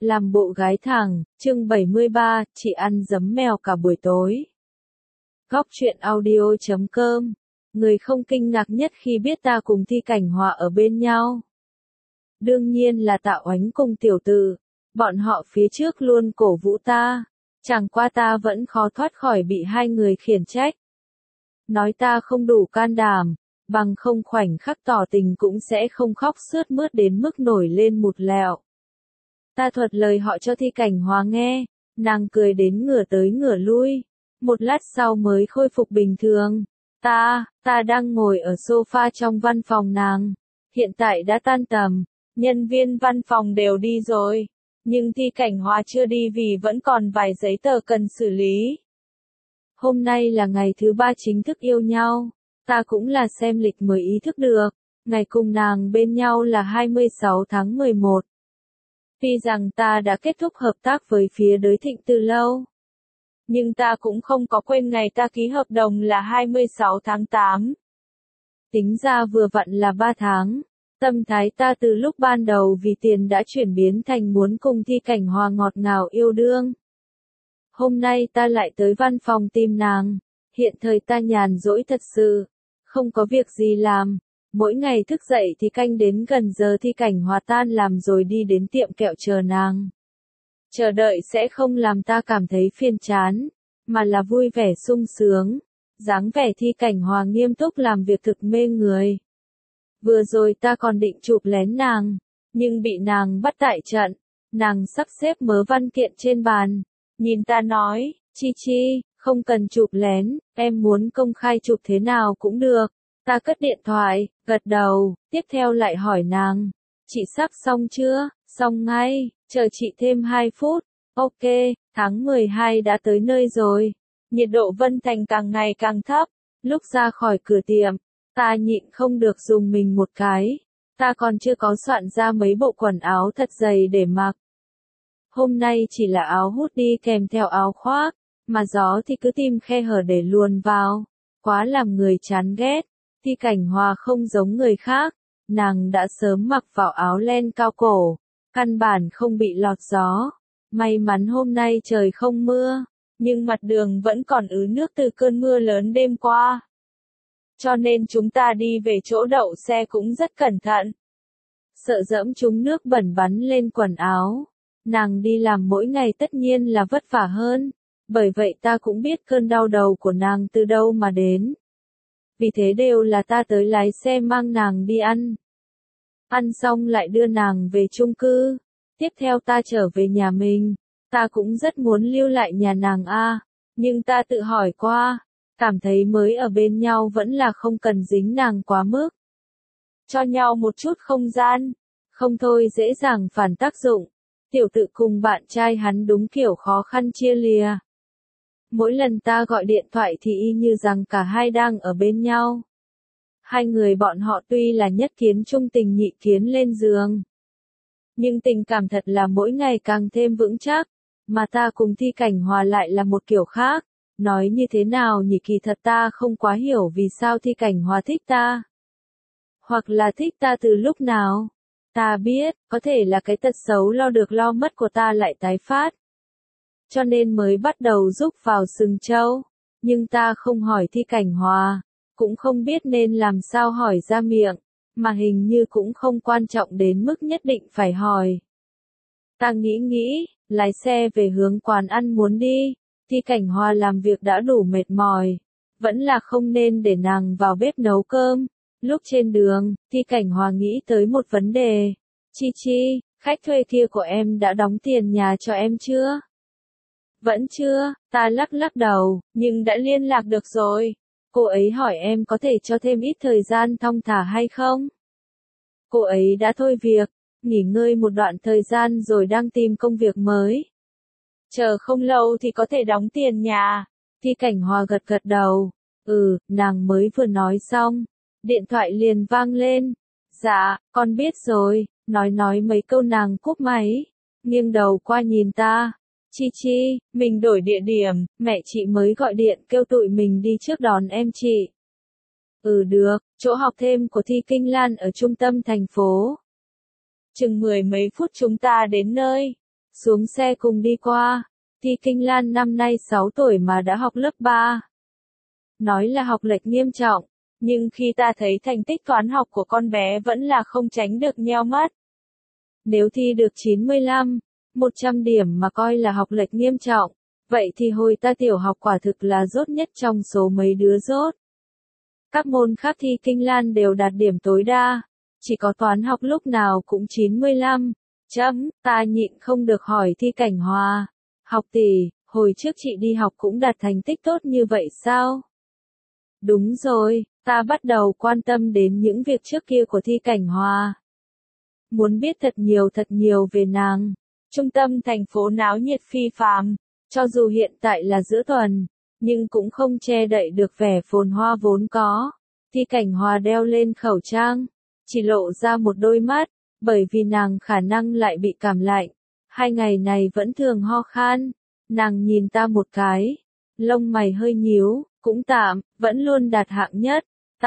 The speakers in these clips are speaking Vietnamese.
Làm bộ gái thẳng, chương 73, chị ăn giấm mèo cả buổi tối. Góc truyện audio.com. Người không kinh ngạc nhất khi biết ta cùng Thi Cảnh Hòa ở bên nhau. Đương nhiên là Tạ Oánh cùng tiểu tử. Bọn họ phía trước luôn cổ vũ ta. Chẳng qua ta vẫn khó thoát khỏi bị hai người khiển trách. Nói ta không đủ can đảm, bằng không khoảnh khắc tỏ tình cũng sẽ không khóc sướt mướt đến mức nổi lên một lẹo. Ta thuật lời họ cho Thi Cảnh Hòa nghe, nàng cười đến ngửa tới ngửa lui, một lát sau mới khôi phục bình thường. Ta đang ngồi ở sofa trong văn phòng nàng, hiện tại đã tan tầm, nhân viên văn phòng đều đi rồi, nhưng Thi Cảnh Hòa chưa đi vì vẫn còn vài giấy tờ cần xử lý. Hôm nay là ngày thứ 3 chính thức yêu nhau, ta cũng là xem lịch mới ý thức được, ngày cùng nàng bên nhau là 26 tháng 11. Tuy rằng ta đã kết thúc hợp tác với phía Đới Thịnh từ lâu, nhưng ta cũng không có quên ngày ta ký hợp đồng là 26 tháng 8. Tính ra vừa vặn là 3 tháng, tâm thái ta từ lúc ban đầu vì tiền đã chuyển biến thành muốn cùng Thi Cảnh Hòa ngọt ngào yêu đương. Hôm nay ta lại tới văn phòng tìm nàng, hiện thời ta nhàn rỗi thật sự, không có việc gì làm. Mỗi ngày thức dậy thì canh đến gần giờ Thi Cảnh Hòa tan làm rồi đi đến tiệm kẹo chờ nàng. Chờ đợi sẽ không làm ta cảm thấy phiền chán, mà là vui vẻ sung sướng. Dáng vẻ Thi Cảnh Hòa nghiêm túc làm việc thực mê người. Vừa rồi ta còn định chụp lén nàng, nhưng bị nàng bắt tại trận. Nàng sắp xếp mớ văn kiện trên bàn, nhìn ta nói, Chi, không cần chụp lén, em muốn công khai chụp thế nào cũng được. Ta cất điện thoại, gật đầu, tiếp theo lại hỏi nàng, chị sắp xong chưa? Xong ngay, chờ chị thêm 2 phút. Ok, tháng 12 đã tới nơi rồi. Nhiệt độ Vân Thành càng ngày càng thấp. Lúc ra khỏi cửa tiệm, ta nhịn không được dùng mình một cái. Ta còn chưa có soạn ra mấy bộ quần áo thật dày để mặc. Hôm nay chỉ là áo hút đi kèm theo áo khoác, mà gió thì cứ tìm khe hở để luồn vào. Quá làm người chán ghét. Thi Cảnh Hòa không giống người khác, nàng đã sớm mặc vào áo len cao cổ, căn bản không bị lọt gió. May mắn hôm nay trời không mưa, nhưng mặt đường vẫn còn ứ nước từ cơn mưa lớn đêm qua. Cho nên chúng ta đi về chỗ đậu xe cũng rất cẩn thận. Sợ dẫm trúng nước bẩn bắn lên quần áo. Nàng đi làm mỗi ngày tất nhiên là vất vả hơn, bởi vậy ta cũng biết cơn đau đầu của nàng từ đâu mà đến. Vì thế đều là ta tới lái xe mang nàng đi ăn. Ăn xong lại đưa nàng về chung cư. Tiếp theo ta trở về nhà mình. Ta cũng rất muốn lưu lại nhà nàng nhưng ta tự hỏi qua, cảm thấy mới ở bên nhau vẫn là không cần dính nàng quá mức. Cho nhau một chút không gian, không thôi dễ dàng phản tác dụng. Tiểu tự cùng bạn trai hắn đúng kiểu khó khăn chia lìa. Mỗi lần ta gọi điện thoại thì y như rằng cả hai đang ở bên nhau. Hai người bọn họ tuy là nhất kiến trung tình nhị kiến lên giường, nhưng tình cảm thật là mỗi ngày càng thêm vững chắc. Mà ta cùng Thi Cảnh Hòa lại là một kiểu khác. Nói như thế nào nhỉ, kỳ thật ta không quá hiểu vì sao Thi Cảnh Hòa thích ta. Hoặc là thích ta từ lúc nào. Ta biết, có thể là cái tật xấu lo được lo mất của ta lại tái phát. Cho nên mới bắt đầu rúc vào sừng trâu. Nhưng ta không hỏi Thi Cảnh Hòa, cũng không biết nên làm sao hỏi ra miệng, mà hình như cũng không quan trọng đến mức nhất định phải hỏi. Ta nghĩ, lái xe về hướng quán ăn muốn đi. Thi Cảnh Hòa làm việc đã đủ mệt mỏi, vẫn là không nên để nàng vào bếp nấu cơm. Lúc trên đường, Thi Cảnh Hòa nghĩ tới một vấn đề. Chi, khách thuê kia của em đã đóng tiền nhà cho em chưa? Vẫn chưa, ta lắc đầu, nhưng đã liên lạc được rồi. Cô ấy hỏi em có thể cho thêm ít thời gian thong thả hay không? Cô ấy đã thôi việc, nghỉ ngơi một đoạn thời gian rồi đang tìm công việc mới. Chờ không lâu thì có thể đóng tiền nhà. Thi Cảnh Hòa gật đầu. Nàng mới vừa nói xong, điện thoại liền vang lên. Dạ, con biết rồi. Nói mấy câu nàng cúp máy, nghiêng đầu qua nhìn ta. Chi, mình đổi địa điểm, mẹ chị mới gọi điện kêu tụi mình đi trước đón em chị. Được, chỗ học thêm của Thi Kinh Lan ở trung tâm thành phố. Chừng 10 mấy phút chúng ta đến nơi. xuống xe cùng đi qua. Thi Kinh Lan năm nay 6 tuổi mà đã học lớp 3. Nói là học lệch nghiêm trọng, nhưng khi ta thấy thành tích toán học của con bé vẫn là không tránh được nheo mắt. Nếu thi được 95, 100 điểm mà coi là học lệch nghiêm trọng, vậy thì hồi ta tiểu học quả thực là dốt nhất trong số mấy đứa dốt. Các môn khác Thi Kinh Lan đều đạt điểm tối đa, chỉ có toán học lúc nào cũng 95. Ta nhịn không được hỏi Thi Cảnh Hòa, học tỷ, hồi trước chị đi học cũng đạt thành tích tốt như vậy sao? Đúng rồi, ta bắt đầu quan tâm đến những việc trước kia của Thi Cảnh Hòa. Muốn biết thật nhiều về nàng. Trung tâm thành phố náo nhiệt phi phàm, cho dù hiện tại là giữa tuần, nhưng cũng không che đậy được vẻ phồn hoa vốn có. Thi Cảnh Hòa đeo lên khẩu trang, chỉ lộ ra một đôi mắt, bởi vì nàng khả năng lại bị cảm lạnh. 2 ngày này vẫn thường ho khan. Nàng nhìn ta một cái, lông mày hơi nhíu, cũng tạm, vẫn luôn đạt hạng nhất.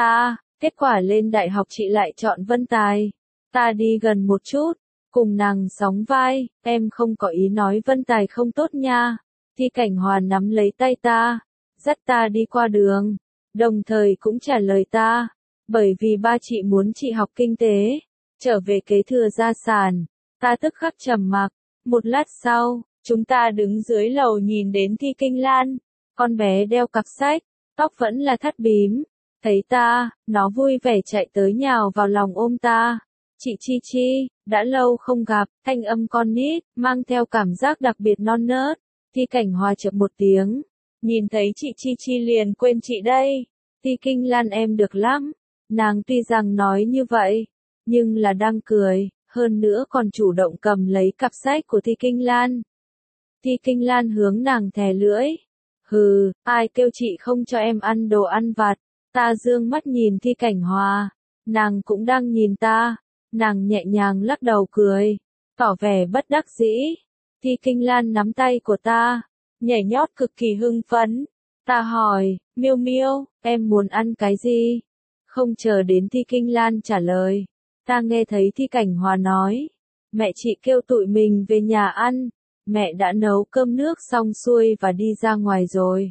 Kết quả lên đại học chị lại chọn Vân Tài. Ta đi gần một chút, cùng nàng sóng vai, em không có ý nói Vân Tài không tốt nha. Thi Cảnh Hòa nắm lấy tay ta, dắt ta đi qua đường, đồng thời cũng trả lời ta, bởi vì ba chị muốn chị học kinh tế, trở về kế thừa gia sản. Ta tức khắc trầm mặc. Một lát sau, chúng ta đứng dưới lầu nhìn đến Thi Kinh Lan, con bé đeo cặp sách, tóc vẫn là thắt bím. Thấy ta, nó vui vẻ chạy tới nhào vào lòng ôm ta. Chị Chi Chi, đã lâu không gặp, thanh âm con nít, mang theo cảm giác đặc biệt non nớt. Thi Cảnh Hòa chợt một tiếng, nhìn thấy chị Chi Chi liền quên chị đây. Thi Kinh Lan em được lắm. Nàng tuy rằng nói như vậy, nhưng là đang cười, hơn nữa còn chủ động cầm lấy cặp sách của Thi Kinh Lan. Thi Kinh Lan hướng nàng thè lưỡi. Hừ, ai kêu chị không cho em ăn đồ ăn vặt. Ta dương mắt nhìn Thi Cảnh Hòa, nàng cũng đang nhìn ta. Nàng nhẹ nhàng lắc đầu cười, tỏ vẻ bất đắc dĩ. Thi Kinh Lan nắm tay của ta, nhảy nhót cực kỳ hưng phấn. Ta hỏi, Miêu Miêu, em muốn ăn cái gì? Không chờ đến Thi Kinh Lan trả lời, ta nghe thấy Thi Cảnh Hòa nói, mẹ chị kêu tụi mình về nhà ăn, mẹ đã nấu cơm nước xong xuôi và đi ra ngoài rồi.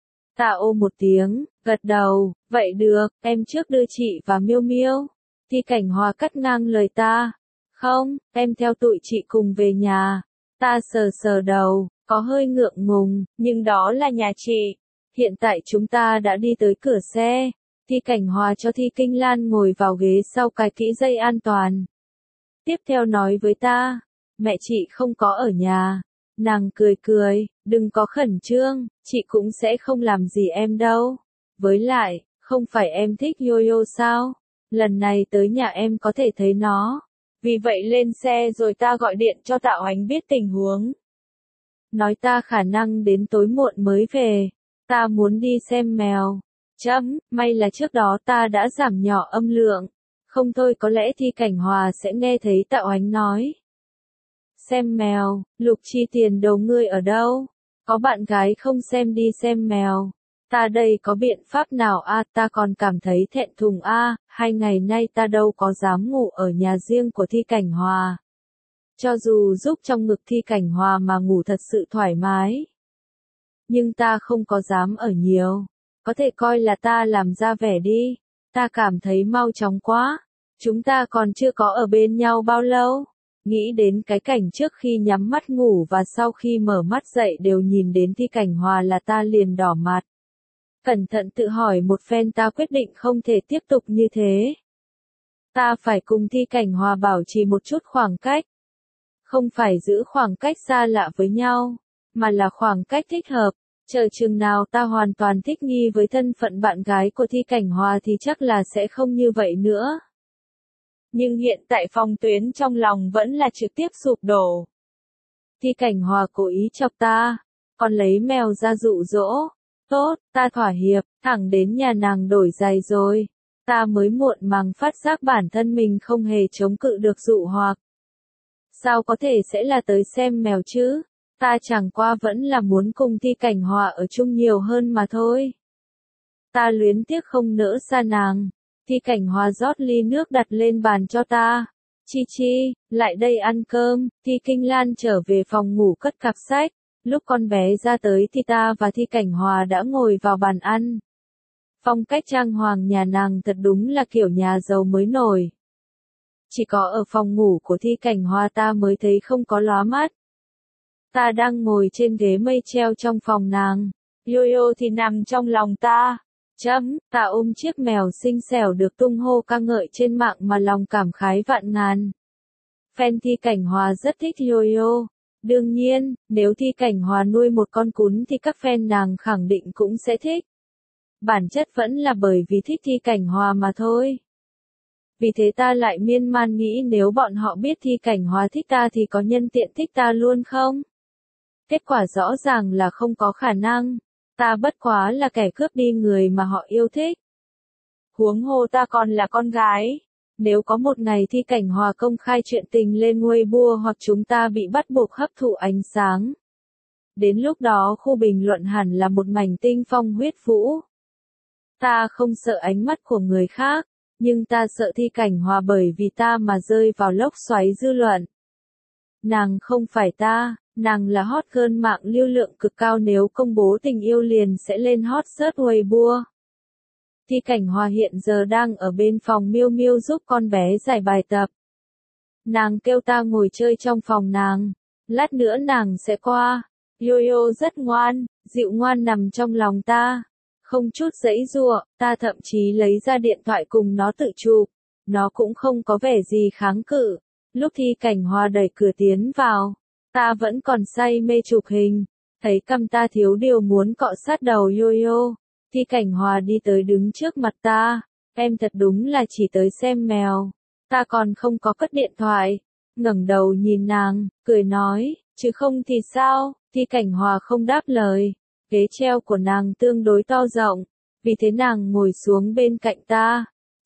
Ta ô một tiếng, gật đầu, vậy được, em trước đưa chị và Miêu Miêu. Thi Cảnh Hòa cắt ngang lời ta, không, em theo tụi chị cùng về nhà. Ta sờ sờ đầu, có hơi ngượng ngùng, nhưng đó là nhà chị. Hiện tại chúng ta đã đi tới cửa xe. Thi Cảnh Hòa cho Thi Kinh Lan ngồi vào ghế sau cài kỹ dây an toàn. Tiếp theo nói với ta, mẹ chị không có ở nhà. Nàng cười cười, đừng có khẩn trương, chị cũng sẽ không làm gì em đâu. Với lại, không phải em thích yo-yo sao? Lần này tới nhà em có thể thấy nó. Vì vậy lên xe rồi ta gọi điện cho Tạo Ánh biết tình huống. Nói ta khả năng đến tối muộn mới về. Ta muốn đi xem mèo. May là trước đó ta đã giảm nhỏ âm lượng. Không thôi có lẽ Thi Cảnh Hòa sẽ nghe thấy Tạo Ánh nói. Xem mèo, Lục Chi tiền đầu ngươi ở đâu? Có bạn gái không xem đi xem mèo. Ta đây có biện pháp nào ta còn cảm thấy thẹn thùng 2 ngày nay ta đâu có dám ngủ ở nhà riêng của Thi Cảnh Hòa. Cho dù giúp trong ngực Thi Cảnh Hòa mà ngủ thật sự thoải mái. Nhưng ta không có dám ở nhiều. Có thể coi là ta làm ra vẻ đi. Ta cảm thấy mau chóng quá. Chúng ta còn chưa có ở bên nhau bao lâu. Nghĩ đến cái cảnh trước khi nhắm mắt ngủ và sau khi mở mắt dậy đều nhìn đến Thi Cảnh Hòa là ta liền đỏ mặt. Cẩn thận tự hỏi một phen ta quyết định không thể tiếp tục như thế. Ta phải cùng Thi Cảnh Hòa bảo trì một chút khoảng cách. Không phải giữ khoảng cách xa lạ với nhau, mà là khoảng cách thích hợp. Chờ chừng nào ta hoàn toàn thích nghi với thân phận bạn gái của Thi Cảnh Hòa thì chắc là sẽ không như vậy nữa. Nhưng hiện tại Phong Tuyến trong lòng vẫn là trực tiếp sụp đổ. Thi Cảnh Hòa cố ý chọc ta, còn lấy mèo ra dụ dỗ. Tốt, ta thỏa hiệp, thẳng đến nhà nàng đổi giày rồi. Ta mới muộn màng phát giác bản thân mình không hề chống cự được dụ hoặc. Sao có thể sẽ là tới xem mèo chứ? Ta chẳng qua vẫn là muốn cùng Thi Cảnh Hòa ở chung nhiều hơn mà thôi. Ta luyến tiếc không nỡ xa nàng. Thi Cảnh Hòa rót ly nước đặt lên bàn cho ta. Chi Chi, lại đây ăn cơm. Thi Kinh Lan trở về phòng ngủ cất cặp sách. Lúc con bé ra tới thì ta và Thi Cảnh Hòa đã ngồi vào bàn ăn. Phong cách trang hoàng nhà nàng thật đúng là kiểu nhà giàu mới nổi. Chỉ có ở phòng ngủ của Thi Cảnh Hòa ta mới thấy không có lóa mắt. Ta đang ngồi trên ghế mây treo trong phòng nàng. Yo-yo thì nằm trong lòng ta. Ta ôm chiếc mèo xinh xẻo được tung hô ca ngợi trên mạng mà lòng cảm khái vạn ngàn. Fan Thi Cảnh Hòa rất thích Yo-yo. Đương nhiên, nếu Thi Cảnh Hòa nuôi một con cún thì các fan nàng khẳng định cũng sẽ thích. Bản chất vẫn là bởi vì thích Thi Cảnh Hòa mà thôi. Vì thế ta lại miên man nghĩ nếu bọn họ biết Thi Cảnh Hòa thích ta thì có nhân tiện thích ta luôn không? Kết quả rõ ràng là không có khả năng. Ta bất quá là kẻ cướp đi người mà họ yêu thích. Huống hồ ta còn là con gái. Nếu có một ngày Thi Cảnh Hòa công khai chuyện tình lên Weibo hoặc chúng ta bị bắt buộc hấp thụ ánh sáng. Đến lúc đó khu bình luận hẳn là một mảnh tinh phong huyết vũ. Ta không sợ ánh mắt của người khác, nhưng ta sợ Thi Cảnh Hòa bởi vì ta mà rơi vào lốc xoáy dư luận. Nàng không phải ta, nàng là hot girl mạng lưu lượng cực cao, nếu công bố tình yêu liền sẽ lên hot search Weibo. Thi Cảnh Hòa hiện giờ đang ở bên phòng Miu Miu giúp con bé giải bài tập. Nàng kêu ta ngồi chơi trong phòng nàng, lát nữa nàng sẽ qua. Yo-yo rất ngoan, dịu ngoan nằm trong lòng ta. Không chút giãy giụa, ta thậm chí lấy ra điện thoại cùng nó tự chụp. Nó cũng không có vẻ gì kháng cự. Lúc Thi Cảnh Hòa đẩy cửa tiến vào, ta vẫn còn say mê chụp hình. Thấy cằm ta thiếu điều muốn cọ sát đầu Yo-yo. Thi Cảnh Hòa đi tới đứng trước mặt ta. Em thật đúng là chỉ tới xem mèo. Ta còn không có cất điện thoại. Ngẩng đầu nhìn nàng, cười nói, chứ không thì sao? Thi Cảnh Hòa không đáp lời. Ghế treo của nàng tương đối to rộng. Vì thế nàng ngồi xuống bên cạnh ta.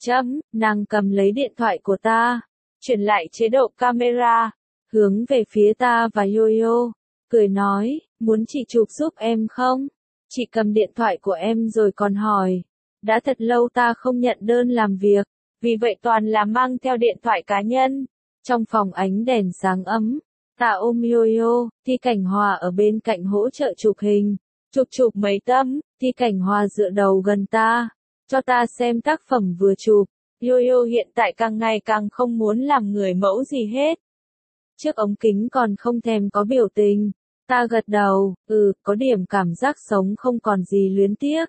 Nàng cầm lấy điện thoại của ta. Chuyển lại chế độ camera. Hướng về phía ta và Yo-yo. Cười nói, muốn chị chụp giúp em không? Chị cầm điện thoại của em rồi còn hỏi. Đã thật lâu ta không nhận đơn làm việc. Vì vậy toàn là mang theo điện thoại cá nhân. Trong phòng ánh đèn sáng ấm. Ta ôm Yo-yo, Thi Cảnh Hòa ở bên cạnh hỗ trợ chụp hình. Chụp mấy tấm, Thi Cảnh Hòa dựa đầu gần ta. Cho ta xem tác phẩm vừa chụp. Yo-yo hiện tại càng ngày càng không muốn làm người mẫu gì hết. Trước ống kính còn không thèm có biểu tình. Ta gật đầu, có điểm cảm giác sống không còn gì luyến tiếc.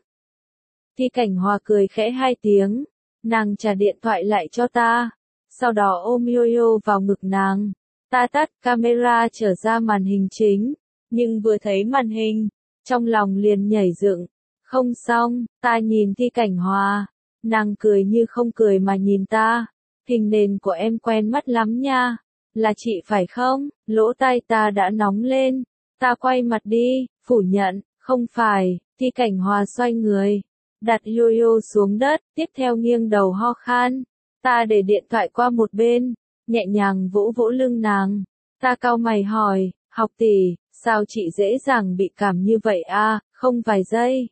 Thi Cảnh Hòa cười khẽ 2 tiếng. Nàng trả điện thoại lại cho ta. Sau đó ôm Yo-yo vào ngực nàng. Ta tắt camera trở ra màn hình chính. Nhưng vừa thấy màn hình, trong lòng liền nhảy dựng. Không xong, ta nhìn Thi Cảnh Hòa. Nàng cười như không cười mà nhìn ta. Hình nền của em quen mắt lắm nha. Là chị phải không? Lỗ tai ta đã nóng lên. Ta quay mặt đi, phủ nhận, không phải. Thi Cảnh Hòa xoay người, đặt Yo-yo xuống đất, tiếp theo nghiêng đầu ho khan. Ta để điện thoại qua một bên, nhẹ nhàng vỗ vỗ lưng nàng. Ta cau mày hỏi, học tỷ, sao chị dễ dàng bị cảm như vậy à, không vài giây.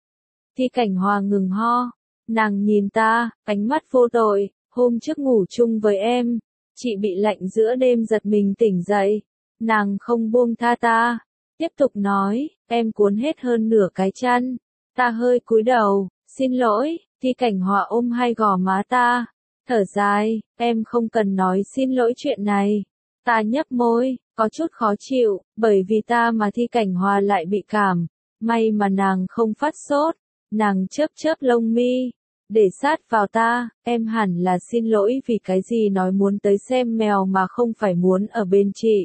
Thi Cảnh Hòa ngừng ho, nàng nhìn ta, ánh mắt vô tội, hôm trước ngủ chung với em, chị bị lạnh giữa đêm giật mình tỉnh dậy. Nàng không buông tha ta, tiếp tục nói, em cuốn hết hơn nửa cái chăn. Ta hơi cúi đầu, xin lỗi. Thi Cảnh Hòa ôm hai gò má ta, thở dài, em không cần nói xin lỗi chuyện này. Ta nhấp môi, có chút khó chịu, bởi vì ta mà Thi Cảnh Hòa lại bị cảm. May mà nàng không phát sốt. Nàng chớp lông mi, để sát vào ta, em hẳn là xin lỗi vì cái gì nói muốn tới xem mèo mà không phải muốn ở bên chị.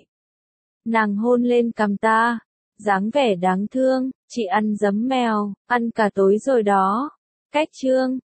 Nàng hôn lên cằm ta, dáng vẻ đáng thương, chị ăn giấm mèo, ăn cả tối rồi đó. Cách chương